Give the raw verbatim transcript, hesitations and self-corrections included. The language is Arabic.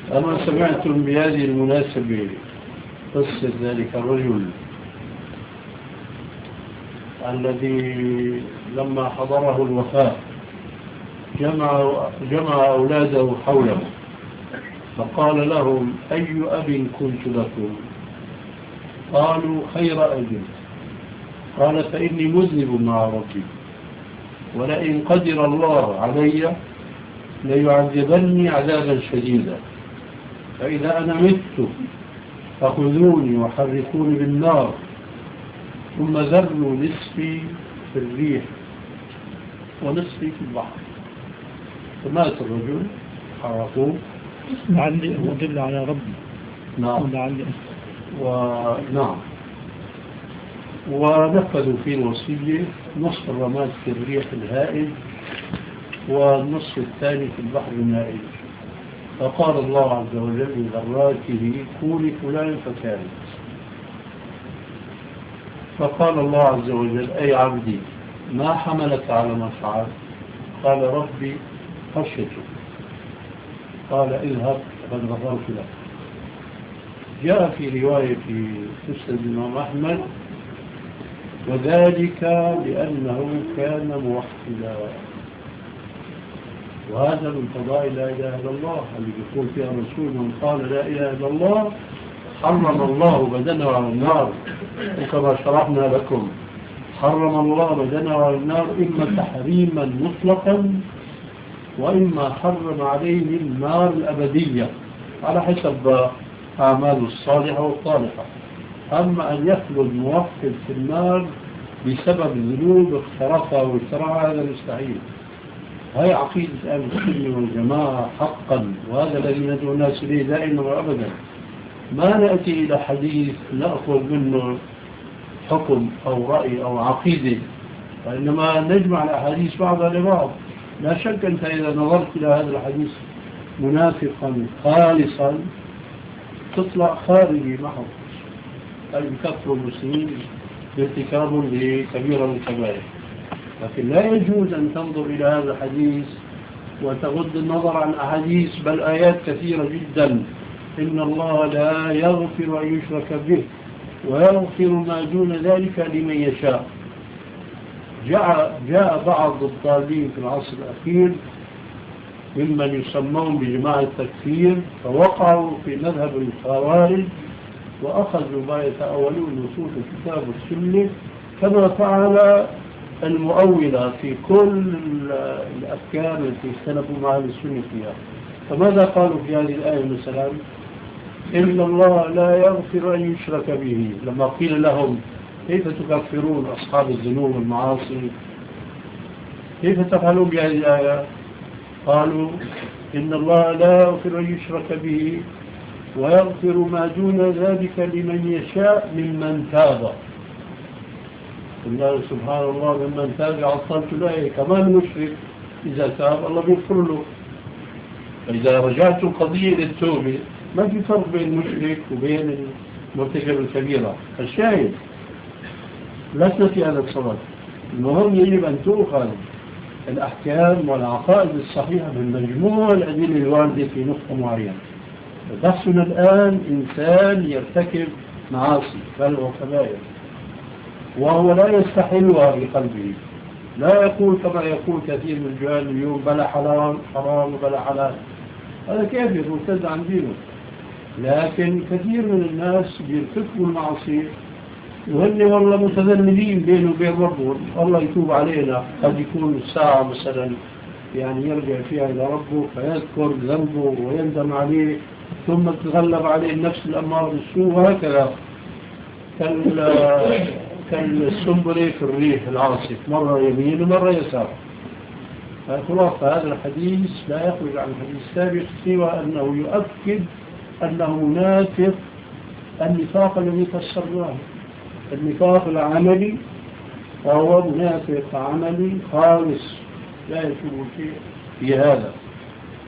أما سمعتم بهذه المناسبة قصة ذلك الرجل الذي لما حضره الوفاة جمع, جمع أولاده حوله فقال لهم: أي أب كنت لكم؟ قالوا: خير أب. قال: فإني مذنب مع ربي، ولئن قدر الله علي ليعذبني عذابا شديدا، فإذا أنا مت فخذوني وحركوني بالنار ثم ذروا نصفي في الريح ونصفي في البحر. فمات الرجل، حرقوه. لعلي أدل على ربي. نعم. لعلي ونعم ونفذوا في الوصية: نصف الرماد في الريح الهائل والنصف الثاني في البحر المائل. فقال الله عز وجل لذراته: كوني فلان فكانت. فقال الله عز وجل: أي عبدي ما حملك على ما فعلت؟ قال: ربي خشيتك. قال: اذهب فقد غفرت لك. جاء في رواية في مسند الإمام أحمد: وذلك لأنه كان موحدا. وهذا من فضائل لا إله إلا الله اللي يقول فيها الرسول: من قال لا إله إلا الله حرم الله بدنه على النار. وكما شرحنا لكم حرم الله بدنه على النار إما تحريما مطلقا وإما حرم عليه النار الأبدية على حسب أعماله الصالحة والطالحة. أما أن يخلد موحد في النار بسبب ذنوب اقترفها واجترعها هذا مستحيل. هاي عقيدة أهل السنة والجماعة حقا، وهذا الذي ندعو الناس إليه دائما وأبدا. ما نأتي إلى حديث نأخذ منه حكم أو رأي أو عقيدة، وإنما نجمع الأحاديث بعضها لبعض. لا شك أنت إذا نظرت إلى هذا الحديث منافقا خالصا تطلع خارجي محض، أي بكفر المسلمين بارتكاب لكبيرة من الكبائر. لكن لا يجوز أن تنظر إلى هذا الحديث وتغض النظر عن أحاديث بل آيات كثيرة جدا: إن الله لا يغفر أن يشرك به ويغفر ما دون ذلك لمن يشاء. جاء, جاء بعض الضالين في العصر الأخير ممن يسمون بجماعة التكفير فوقعوا في مذهب الخوارج وأخذوا ما يتأولون نصوص الكتاب والسنة كما فعل المؤولة في كل الأفكار التي اختلفوا مع أهل السنة فيها. فماذا قالوا في هذه الآية مثلا؟ إن الله لا يغفر أن يشرك به. لما قيل لهم: كيف تكفرون أصحاب الذنوب والمعاصي؟ كيف تفعلون بهذه الآية؟ قالوا: إن الله لا يغفر أن يشرك به ويغفر ما دون ذلك لمن يشاء ممن تاب. الله سبحان الله: ممن تاب عطلت له. كمان مشرك إذا تاب الله بيغفر له. فإذا رجعت القضية للتوبة ما في فرق بين المشرك وبين المرتكب الكبيرة. الشاهد لسنا في هذا الصدد. المهم يجب أن تؤخذ الأحكام والعقائد الصحيحة من مجموع الأدلة الواردة في نقطة معينة. بحثنا الآن إنسان يرتكب معاصي بل وكبائر وهو لا يستحلها بقلبه، لا يقول كما يقول كثير من الجهال اليوم: بلا حرام حرام وبلا حلال. هذا كافر مرتد عن دينه. لكن كثير من الناس بيرتكبوا المعصية وهن والله متذنبين بينه وبين ربه، الله يتوب علينا. قد يكون الساعة مثلا يعني يرجع فيها إلى ربه فيذكر ذنبه ويندم عليه ثم تتغلب عليه النفس الأمارة بالسوء، وهكذا كالسنبلة في الريح العاصف، مرة يمين ومرة يسار. فخلاصة هذا الحديث لا يخرج عن الحديث السابق سوى أنه يؤكد أنه منافق النفاق الذي فسرناه، النفاق العملي، وهو منافق عملي خالص لا يشوف شيء في هذا.